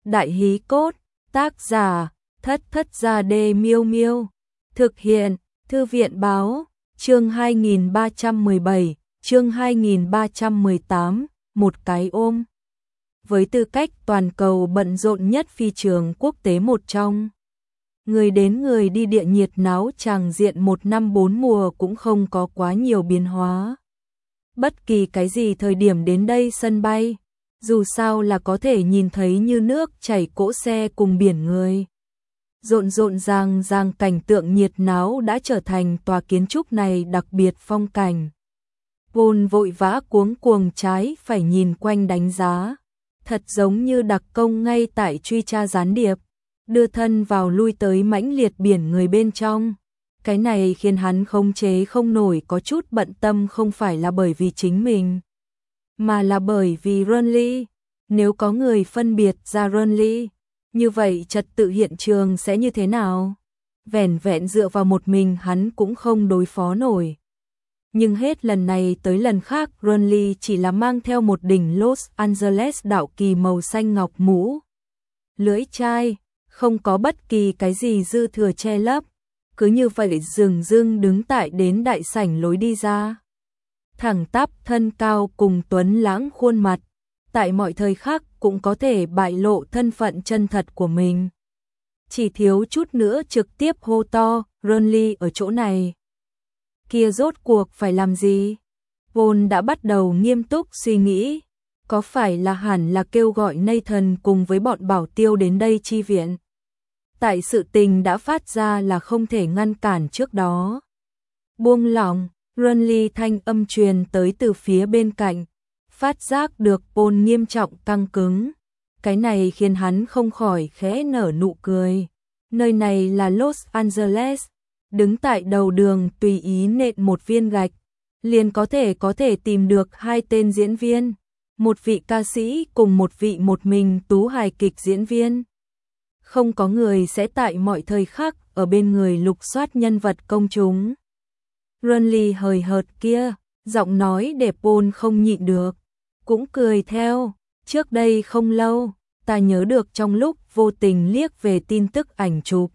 Đại hí cốt, tác giả, Thất Thất Gia Đê Miêu Miêu. Thực hiện, Thư viện báo, chương 2317, chương 2318, một cái ôm. Với tư cách toàn cầu bận rộn nhất phi trường quốc tế một trong, người đến người đi địa nhiệt náo tràng diện một năm bốn mùa cũng không có quá nhiều biến hóa. Bất kỳ cái gì thời điểm đến đây sân bay, dù sao là có thể nhìn thấy như nước chảy cỗ xe cùng biển người. Rộn rộn ràng ràng cảnh tượng nhiệt náo đã trở thành tòa kiến trúc này đặc biệt phong cảnh. Paul vội vã cuống cuồng trái phải nhìn quanh đánh giá, thật giống như đặc công ngay tại truy tra gián điệp, đưa thân vào lui tới mãnh liệt biển người bên trong. Cái này khiến hắn khống chế không nổi, có chút bận tâm, không phải là bởi vì chính mình, mà là bởi vì Renly. Nếu có người phân biệt ra Renly, như vậy trật tự hiện trường sẽ như thế nào? Vẻn vẹn dựa vào một mình hắn cũng không đối phó nổi. Nhưng hết lần này tới lần khác Renly chỉ là mang theo một đỉnh Los Angeles đạo kỳ màu xanh ngọc mũ lưỡi chai, không có bất kỳ cái gì dư thừa che lấp, cứ như vậy dừng dưng đứng tại đến đại sảnh lối đi ra. Thẳng tắp thân cao cùng tuấn lãng khuôn mặt, tại mọi thời khắc cũng có thể bại lộ thân phận chân thật của mình. Chỉ thiếu chút nữa trực tiếp hô to, Renly ở chỗ này. Kia rốt cuộc phải làm gì? Paul đã bắt đầu nghiêm túc suy nghĩ, có phải là hẳn là kêu gọi Nathan cùng với bọn bảo tiêu đến đây chi viện? Tại sự tình đã phát ra là không thể ngăn cản trước đó. Buông lỏng, Renly thanh âm truyền tới từ phía bên cạnh, phát giác được Paul nghiêm trọng căng cứng. Cái này khiến hắn không khỏi khẽ nở nụ cười. Nơi này là Los Angeles, đứng tại đầu đường tùy ý nện một viên gạch, liền có thể tìm được hai tên diễn viên, một vị ca sĩ cùng một vị một mình tú hài kịch diễn viên. Không có người sẽ tại mọi thời khắc ở bên người lục soát nhân vật công chúng. Renly hời hợt kia, giọng nói để Paul không nhịn được, cũng cười theo. Trước đây không lâu, ta nhớ được trong lúc vô tình liếc về tin tức ảnh chụp,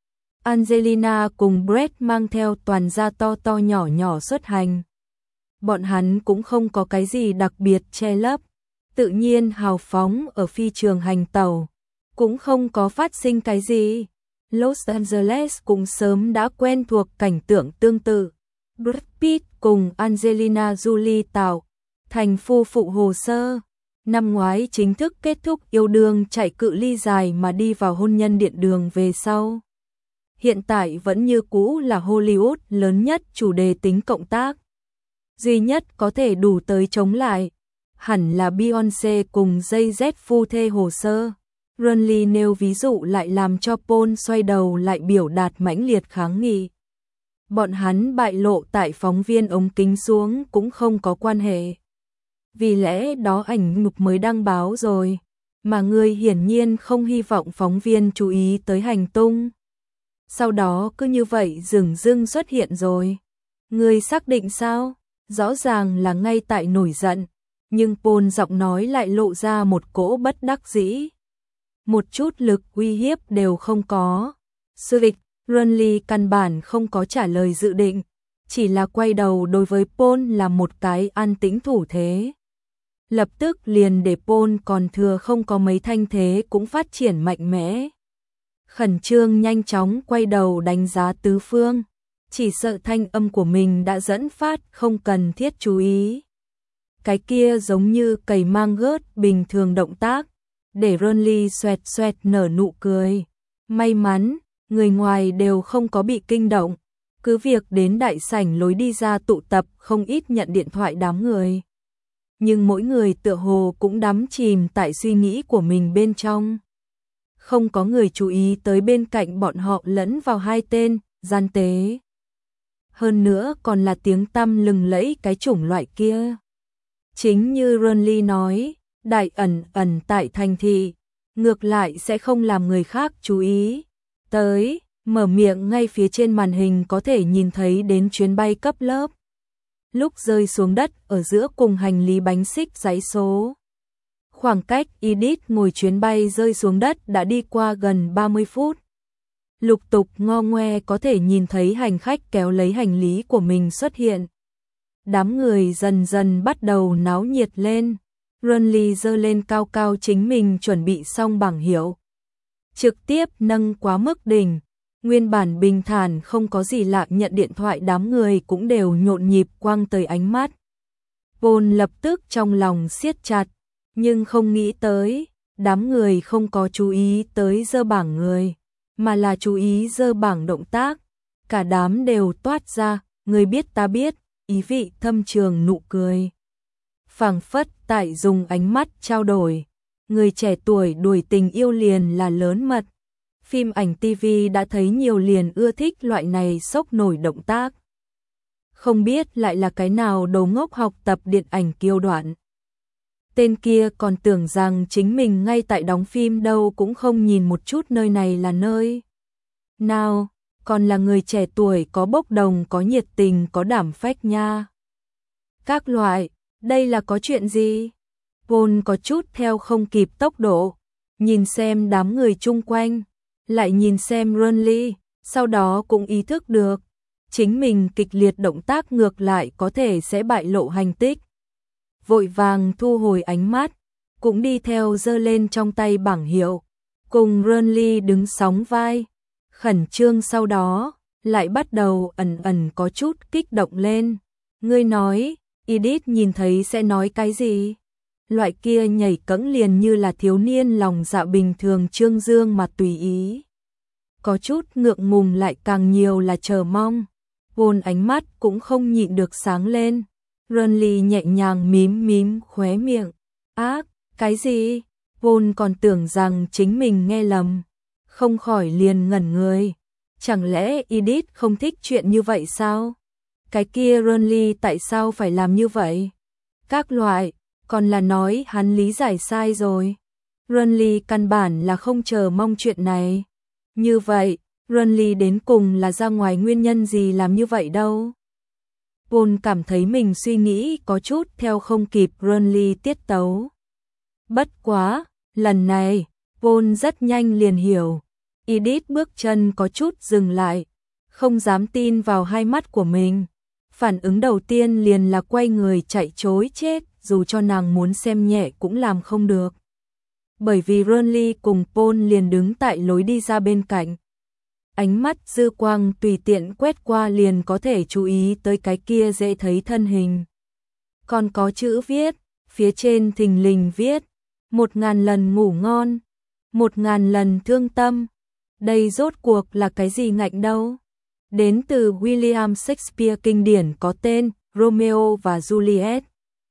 Angelina cùng Brett mang theo toàn gia to to nhỏ nhỏ xuất hành. Bọn hắn cũng không có cái gì đặc biệt che lấp, tự nhiên hào phóng ở phi trường hành tàu, cũng không có phát sinh cái gì. Los Angeles cũng sớm đã quen thuộc cảnh tượng tương tự. Brad Pitt cùng Angelina Jolie tạo thành phu phụ hồ sơ. Năm ngoái chính thức kết thúc yêu đương chạy cự ly dài mà đi vào hôn nhân điện đường về sau. Hiện tại vẫn như cũ là Hollywood lớn nhất chủ đề tính cộng tác. Duy nhất có thể đủ tới chống lại, hẳn là Beyoncé cùng Jay-Z phu thê hồ sơ. Renly nêu ví dụ lại làm cho Paul xoay đầu lại biểu đạt mãnh liệt kháng nghị. Bọn hắn bại lộ tại phóng viên ống kính xuống cũng không có quan hệ. Vì lẽ đó ảnh chụp mới đăng báo rồi, mà người hiển nhiên không hy vọng phóng viên chú ý tới hành tung. Sau đó cứ như vậy dửng dưng xuất hiện rồi. Người xác định sao? Rõ ràng là ngay tại nổi giận, nhưng Paul giọng nói lại lộ ra một cỗ bất đắc dĩ. Một chút lực uy hiếp đều không có. Surik, Renly căn bản không có trả lời dự định, chỉ là quay đầu đối với Paul là một cái an tĩnh thủ thế. Lập tức liền để Paul còn thừa không có mấy thanh thế cũng phát triển mạnh mẽ. Khẩn trương nhanh chóng quay đầu đánh giá tứ phương, chỉ sợ thanh âm của mình đã dẫn phát không cần thiết chú ý. Cái kia giống như cầy mang gớt bình thường động tác, để Renly xoẹt xoẹt nở nụ cười. May mắn, người ngoài đều không có bị kinh động, cứ việc đến đại sảnh lối đi ra tụ tập không ít nhận điện thoại đám người. Nhưng mỗi người tựa hồ cũng đắm chìm tại suy nghĩ của mình bên trong. Không có người chú ý tới bên cạnh bọn họ lẫn vào hai tên gian tế. Hơn nữa còn là tiếng tăm lừng lẫy cái chủng loại kia. Chính như Renly nói, đại ẩn tại thành thị, ngược lại sẽ không làm người khác chú ý tới. Mở miệng ngay phía trên màn hình có thể nhìn thấy đến chuyến bay cấp lớp. Lúc rơi xuống đất ở giữa cùng hành lý bánh xích giấy số. Khoảng cách Edith ngồi chuyến bay rơi xuống đất đã đi qua gần 30 phút. Lục tục ngo ngoe có thể nhìn thấy hành khách kéo lấy hành lý của mình xuất hiện. Đám người dần dần bắt đầu náo nhiệt lên. Runley giơ lên cao cao chính mình chuẩn bị xong bảng hiệu. Trực tiếp nâng quá mức đỉnh. Nguyên bản bình thản không có gì lạ nhận điện thoại, đám người cũng đều nhộn nhịp quăng tới ánh mắt. Paul lập tức trong lòng siết chặt, nhưng không nghĩ tới, đám người không có chú ý tới giơ bảng người, mà là chú ý giơ bảng động tác. Cả đám đều toát ra, người biết ta biết, ý vị thâm trường nụ cười. Phảng phất tại dùng ánh mắt trao đổi, người trẻ tuổi đuổi tình yêu liền là lớn mật. Phim ảnh TV đã thấy nhiều liền ưa thích loại này sốc nổi động tác. Không biết lại là cái nào đầu ngốc học tập điện ảnh kiêu đoạn. Tên kia còn tưởng rằng chính mình ngay tại đóng phim đâu, cũng không nhìn một chút nơi này là nơi nào, còn là người trẻ tuổi có bốc đồng, có nhiệt tình, có đảm phách nha. Các loại, đây là có chuyện gì? Paul có chút theo không kịp tốc độ, nhìn xem đám người chung quanh, lại nhìn xem Runley, sau đó cũng ý thức được, chính mình kịch liệt động tác ngược lại có thể sẽ bại lộ hành tích. Vội vàng thu hồi ánh mắt, cũng đi theo giơ lên trong tay bảng hiệu, cùng Runley đứng sóng vai, khẩn trương, sau đó lại bắt đầu ẩn ẩn có chút kích động lên. Ngươi nói, Edith nhìn thấy sẽ nói cái gì? Loại kia nhảy cẫng liền như là thiếu niên lòng dạ bình thường trương dương mà tùy ý. Có chút ngượng ngùng, lại càng nhiều là chờ mong. Paul ánh mắt cũng không nhịn được sáng lên. Runley nhẹ nhàng mím mím khóe miệng. Ác, cái gì? Paul còn tưởng rằng chính mình nghe lầm, không khỏi liền ngẩn người. Chẳng lẽ Edith không thích chuyện như vậy sao? Cái kia Runley tại sao phải làm như vậy? Các loại, còn là nói hắn lý giải sai rồi. Runley căn bản là không chờ mong chuyện này. Như vậy, Runley đến cùng là ra ngoài nguyên nhân gì làm như vậy đâu? Paul cảm thấy mình suy nghĩ có chút theo không kịp Runley tiết tấu. Bất quá, lần này, Paul rất nhanh liền hiểu. Edith bước chân có chút dừng lại, không dám tin vào hai mắt của mình. Phản ứng đầu tiên liền là quay người chạy trối chết, dù cho nàng muốn xem nhẹ cũng làm không được. Bởi vì Runley cùng Paul liền đứng tại lối đi ra bên cạnh. Ánh mắt dư quang tùy tiện quét qua liền có thể chú ý tới cái kia dễ thấy thân hình. Còn có chữ viết, phía trên thình lình viết, 1000 lần ngủ ngon, 1000 lần thương tâm. Đây rốt cuộc là cái gì ngạnh đâu? Đến từ William Shakespeare kinh điển có tên Romeo và Juliet.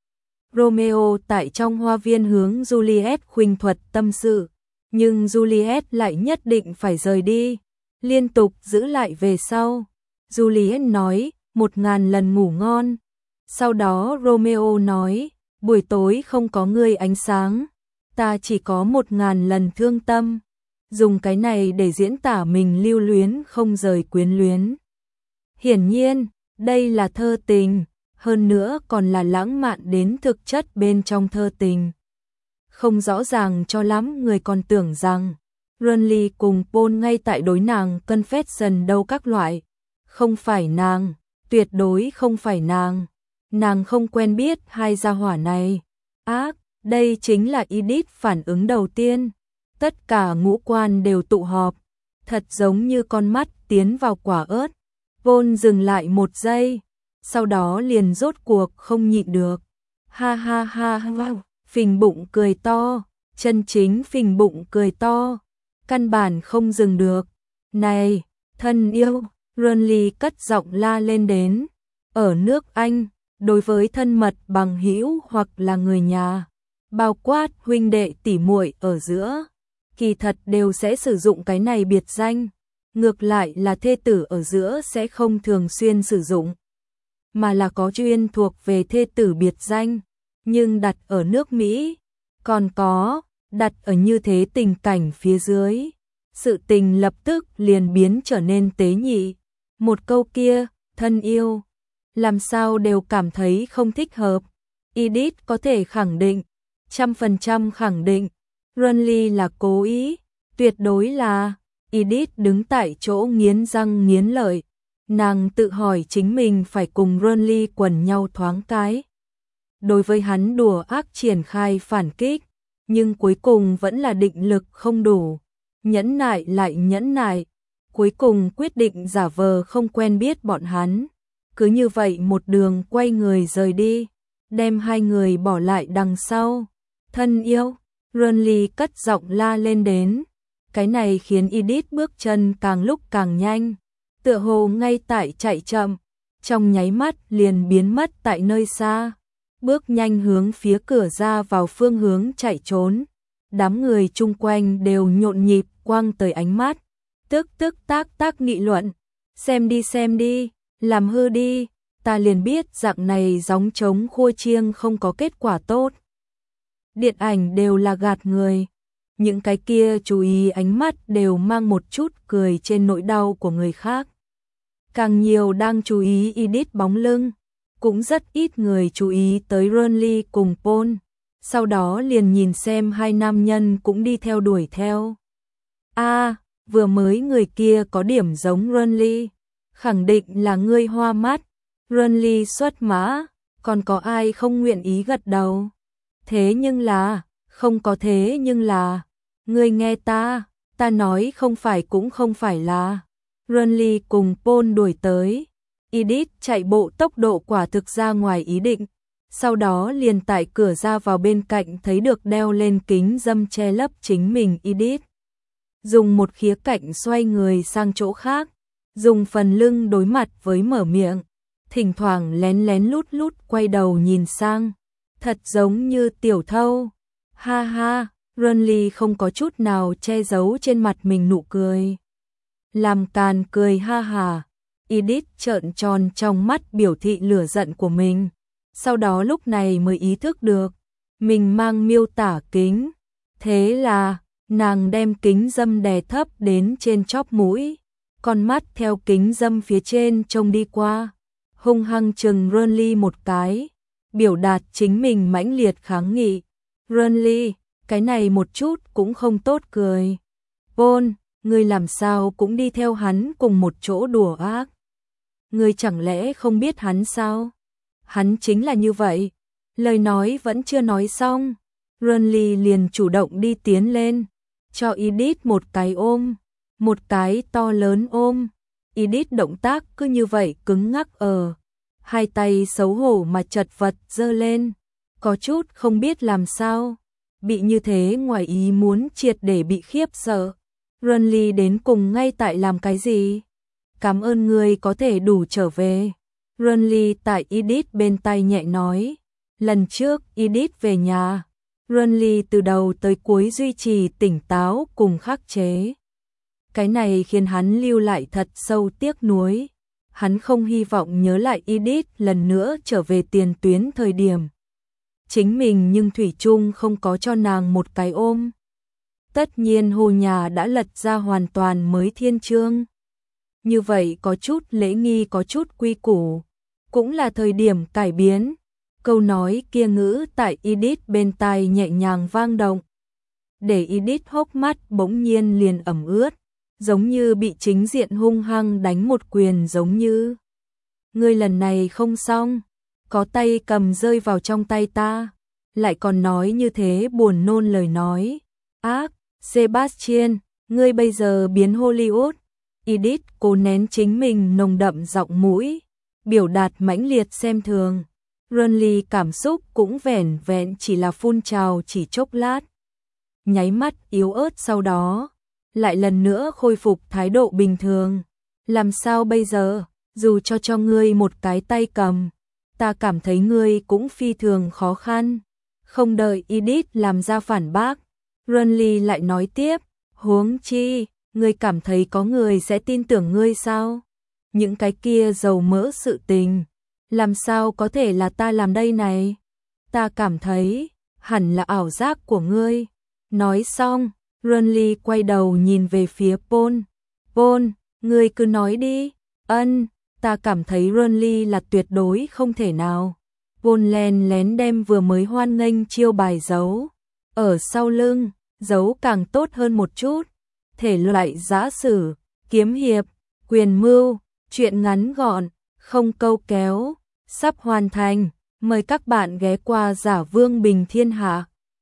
Romeo tại trong hoa viên hướng Juliet khuỳnh thuật tâm sự, nhưng Juliet lại nhất định phải rời đi, liên tục giữ lại về sau. Juliet nói, 1000 lần ngủ ngon. Sau đó Romeo nói, buổi tối không có ngươi ánh sáng, ta chỉ có 1000 lần thương tâm. Dùng cái này để diễn tả mình lưu luyến không rời quyến luyến. Hiển nhiên, đây là thơ tình, hơn nữa còn là lãng mạn đến thực chất bên trong thơ tình. Không rõ ràng cho lắm, người còn tưởng rằng Runley cùng Paul ngay tại đối nàng confession đâu các loại. Không phải nàng, tuyệt đối không phải nàng. Nàng không quen biết hai gia hỏa này. Ác, đây chính là Edith phản ứng đầu tiên. Tất cả ngũ quan đều tụ họp, thật giống như con mắt tiến vào quả ớt. Paul dừng lại một giây, sau đó liền rốt cuộc không nhịn được. Ha ha ha ha, phình bụng cười to, chân chính phình bụng cười to, căn bản không dừng được. Này, thân yêu, Runley cất giọng la lên đến. Ở nước Anh, đối với thân mật bằng hữu hoặc là người nhà, bao quát huynh đệ tỉ muội ở giữa, kỳ thật đều sẽ sử dụng cái này biệt danh. Ngược lại là thê tử ở giữa sẽ không thường xuyên sử dụng, mà là có chuyên thuộc về thê tử biệt danh. Nhưng đặt ở nước Mỹ, còn có đặt ở như thế tình cảnh phía dưới, sự tình lập tức liền biến trở nên tế nhị. Một câu kia, thân yêu, làm sao đều cảm thấy không thích hợp. Edith có thể khẳng định, 100% khẳng định, Runly là cố ý, tuyệt đối là. Edith đứng tại chỗ nghiến răng nghiến lợi, nàng tự hỏi chính mình phải cùng Runly quần nhau thoáng cái. Đối với hắn đùa ác triển khai phản kích, nhưng cuối cùng vẫn là định lực không đủ, nhẫn nại lại nhẫn nại, cuối cùng quyết định giả vờ không quen biết bọn hắn. Cứ như vậy một đường quay người rời đi, đem hai người bỏ lại đằng sau. Thân yêu, Runly cất giọng la lên đến. Cái này khiến Edith bước chân càng lúc càng nhanh, tựa hồ ngay tại chạy chậm, trong nháy mắt liền biến mất tại nơi xa, bước nhanh hướng phía cửa ra vào phương hướng chạy trốn. Đám người chung quanh đều nhộn nhịp quăng tới ánh mắt, tức tác tác nghị luận, xem đi, làm hư đi, ta liền biết dạng này gióng trống khua chiêng không có kết quả tốt. Điện ảnh đều là gạt người. Những cái kia chú ý ánh mắt đều mang một chút cười trên nỗi đau của người khác. Càng nhiều đang chú ý Edith bóng lưng, cũng rất ít người chú ý tới Runly cùng Paul. Sau đó liền nhìn xem hai nam nhân cũng đi theo đuổi theo. Vừa mới người kia có điểm giống Runly, khẳng định là ngươi hoa mắt. Runly xuất mã, còn có ai không nguyện ý gật đầu. Thế nhưng là, không có thế nhưng là, ngươi nghe ta nói không phải cũng không phải là. Runly cùng Paul đuổi tới, Edith chạy bộ tốc độ quả thực ra ngoài ý định, sau đó liền tại cửa ra vào bên cạnh thấy được đeo lên kính dâm che lấp chính mình Edith. Dùng một khía cạnh xoay người sang chỗ khác, dùng phần lưng đối mặt với mở miệng, thỉnh thoảng lén lén lút lút quay đầu nhìn sang, thật giống như tiểu thâu. Ha ha, Runly không có chút nào che giấu trên mặt mình nụ cười. Làm càn cười ha hà, Edith trợn tròn trong mắt biểu thị lửa giận của mình. Sau đó lúc này mới ý thức được, mình mang miêu tả kính. Thế là, nàng đem kính dâm đè thấp đến trên chóp mũi, con mắt theo kính dâm phía trên trông đi qua, hung hăng chừng Runly một cái, biểu đạt chính mình mãnh liệt kháng nghị. Runly, cái này một chút cũng không tốt cười. Paul, ngươi làm sao cũng đi theo hắn cùng một chỗ đùa ác. Ngươi chẳng lẽ không biết hắn sao? Hắn chính là như vậy. Lời nói vẫn chưa nói xong, Runly liền chủ động đi tiến lên, cho Edith một cái ôm, một cái to lớn ôm. Edith động tác cứ như vậy cứng ngắc hai tay xấu hổ mà chật vật giơ lên, có chút không biết làm sao. Bị như thế ngoài ý muốn triệt để bị khiếp sợ. Runly đến cùng ngay tại làm cái gì? Cảm ơn ngươi có thể đủ trở về. Runly tại Edith bên tai nhẹ nói. Lần trước Edith về nhà, Runly từ đầu tới cuối duy trì tỉnh táo cùng khắc chế. Cái này khiến hắn lưu lại thật sâu tiếc nuối. Hắn không hy vọng nhớ lại Edith lần nữa trở về tiền tuyến thời điểm. Chính mình nhưng thủy chung không có cho nàng một cái ôm. Tất nhiên Hồ nhà đã lật ra hoàn toàn mới thiên chương. Như vậy có chút lễ nghi có chút quy củ, cũng là thời điểm cải biến. Câu nói kia ngữ tại Edith bên tai nhẹ nhàng vang động, để Edith hốc mắt bỗng nhiên liền ẩm ướt, giống như bị chính diện hung hăng đánh một quyền giống như. Ngươi lần này không xong, có tay cầm rơi vào trong tay ta, lại còn nói như thế buồn nôn lời nói. Ác, Sebastian, ngươi bây giờ biến Hollywood. Edith cố nén chính mình nồng đậm giọng mũi, biểu đạt mãnh liệt xem thường. Runly cảm xúc cũng vẻn vẹn chỉ là phun trào chỉ chốc lát. Nháy mắt yếu ớt sau đó, lại lần nữa khôi phục thái độ bình thường. Làm sao bây giờ, dù cho ngươi một cái tay cầm, ta cảm thấy ngươi cũng phi thường khó khăn. Không đợi Edith làm ra phản bác, Runly lại nói tiếp, huống chi, ngươi cảm thấy có người sẽ tin tưởng ngươi sao? Những cái kia dầu mỡ sự tình, làm sao có thể là ta làm đây này? Ta cảm thấy, hẳn là ảo giác của ngươi. Nói xong, Runly quay đầu nhìn về phía Paul. Paul, ngươi cứ nói đi. Ta cảm thấy Runly là tuyệt đối không thể nào. Vôn len lén đem vừa mới hoan nghênh chiêu bài giấu ở sau lưng, giấu càng tốt hơn một chút. Thể loại giã sử, kiếm hiệp, quyền mưu, truyện ngắn gọn, không câu kéo, sắp hoàn thành. Mời các bạn ghé qua Giả Vương Bình Thiên Hạ.